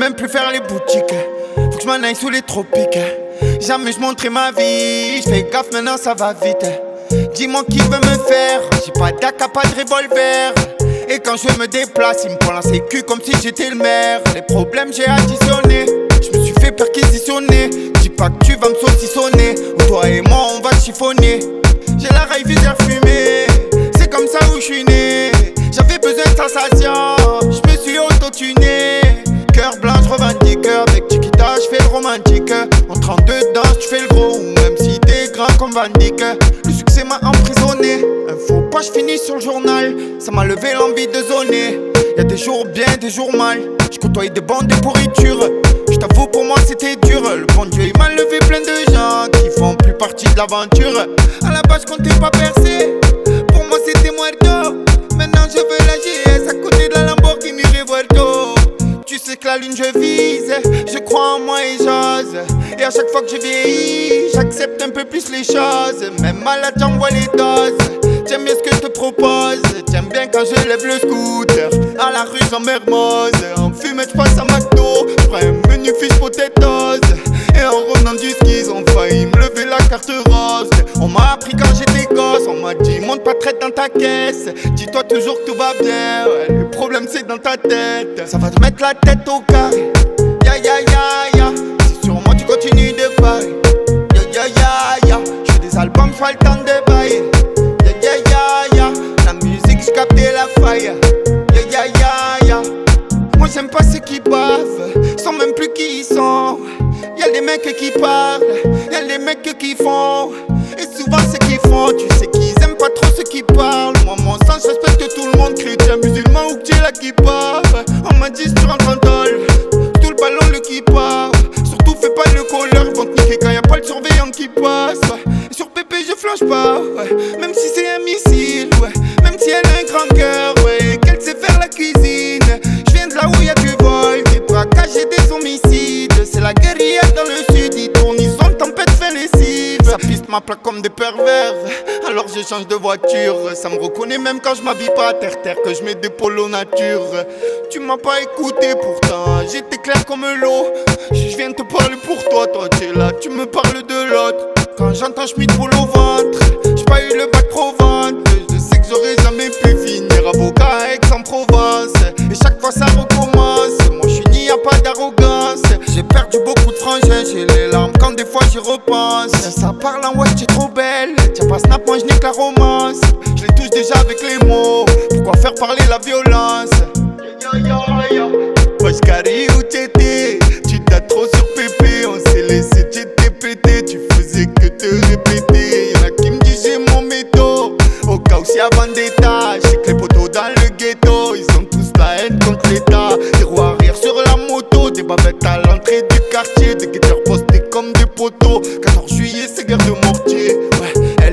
même plus faire les boutiques. Faut que je m'en aille sous les tropiques. Jamais je montrais ma vie, je fais gaffe maintenant ça va vite. Dis-moi qui veut me faire, j'ai pas d'AK, pas de revolver. Et quand je me déplace, il me prend la sécu comme si j'étais le maire. Les problèmes j'ai additionné, je me suis fait perquisitionner. Dis pas que tu vas me saucissonner, ou toi et moi on va chiffonner. J'ai la raille visère fumée, c'est comme ça où je suis né. J'avais besoin de sensation, je me suis auto-tuné. Cœur blanc, je revendique, avec Chiquita je fais le romantique. En 32 danses, tu fais le gros, ou même si t'es grand comme Van Dyck. Le succès m'a emprisonné, un faux pas, je finis sur le journal. Ça m'a levé l'envie de zoner. Y'a des jours bien, des jours mal. Je côtoie des bandes de pourriture. Je t'avoue pour moi c'était dur. Le bon Dieu il m'a levé plein de gens qui font plus partie de l'aventure. À la base je comptais pas percer, pour moi c'était muerto. Maintenant je veux la GS à côté de la Lamborghini Revuelto. Tu sais que la lune je vise, je crois en moi et j'ose. Et à chaque fois que je vieillis, j'accepte un peu plus les choses. Même malade j'envoie les doses. J'aime bien ce que je te propose. J'aime bien quand je lève le scooter à la rue j'en mermose. En fumette je passe à McDo, je prends un menu fish potatoes. Et en revenant du ski ils ont failli me lever la carte rose. On m'a appris quand j'étais gosse, on m'a dit monte pas traite dans ta caisse. Dis-toi toujours que tout va bien, ouais, le problème c'est dans ta tête. Ça va te mettre la tête au carré. Ya ya ya ya, si sur moi tu continues de parler. Ya ya ya ya, je fais des albums, je pas le temps de bailler. Ya ya ya ya, la musique j'ai capté la faille. Ya ya ya ya, moi j'aime pas ceux qui bavent, sans même plus qui ils sont. Y'a des mecs qui parlent, y'a des mecs qui font. Et souvent ceux qui font, tu sais qu'ils aiment pas trop ceux qui parlent. Moi mon sens, je respecte tout le monde, chrétien, musulman ou que tu es là qui parle. On m'a dit si tu rentres en tôle, tout le ballon le qui part. Surtout fais pas le colleur, ils vont te niquer quand y'a pas le surveillant qui passe. Et sur Pépé je flanche pas, ouais. Même si c'est un missile, ouais. Même si elle a un grand cœur, ouais. Qu'elle sait faire la cuisine. Je viens de là où y'a du vol, des braquages et des homicides. C'est la guérilla dans le sud, ils tournent, ils sont tempête fait lessive. Ça piste ma plaque comme des pervers, alors je change de voiture. Ça me reconnaît même quand je m'habille pas à terre-terre, que je mets des polos nature. Tu m'as pas écouté pourtant, j'étais clair comme l'eau. Je viens te parler pour toi, toi t'es là, tu me parles de l'autre. Quand j'entends Schmitt roule au ventre, j'ai pas eu le bac pro vente. Je sais que j'aurais jamais pu finir avocat à Aix-en-Provence. Et chaque fois ça recommence, moi je suis ni y'a pas d'arrogance. J'ai perdu beaucoup de frangins, j'ai les larmes quand des fois j'y repense. Ça parle en wesh, t'es trop belle, tiens pas snap, moi je nique la romance. Je les touche déjà avec les mots, pourquoi faire parler la violence? Ya ya ya ya, wesh Carré où t'étais? Tu t'as trop sur Pépé, on s'est laissé, t'étais pété. Tu faisais que te répéter, y'en a qui me disent j'ai mon métaux. Au cas où s'il y a vendetta, j'ai que les potos dans le ghetto. Ils ont tous la haine contre l'État. Des roues arrière sur la moto, des bavettes à l'entrée du quartier. Des guetteurs postés comme des poteaux. 14 juillet c'est guerre de mortier, ouais.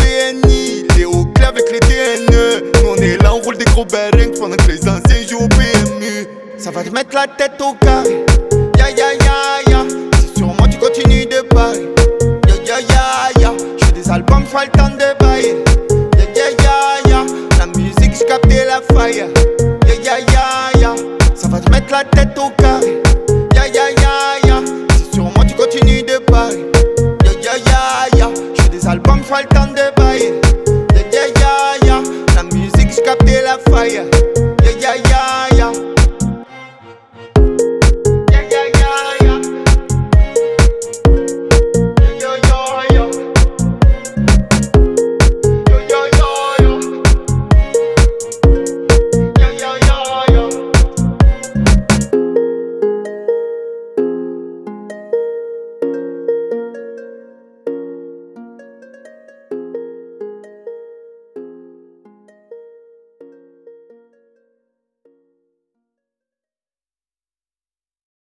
LOVNI, les hauts clés avec les DNE. Nous on est là, on roule des gros bearings pendant que les anciens jouent au PMU. Ça va te mettre la tête au carré. Ya ya ya ya, si sur moi tu continues de parler. Ya ya ya ya, je fais des albums, je pas le temps de bailler. Ya ya ya ya, la musique j'ai capté la faille. Ya ya ya ya, ça va te mettre la tête au carré. Ya ya ya ya, si sur moi tu continues de parler. Ya ya ya ya, je fais des albums, je pas le temps de bailler.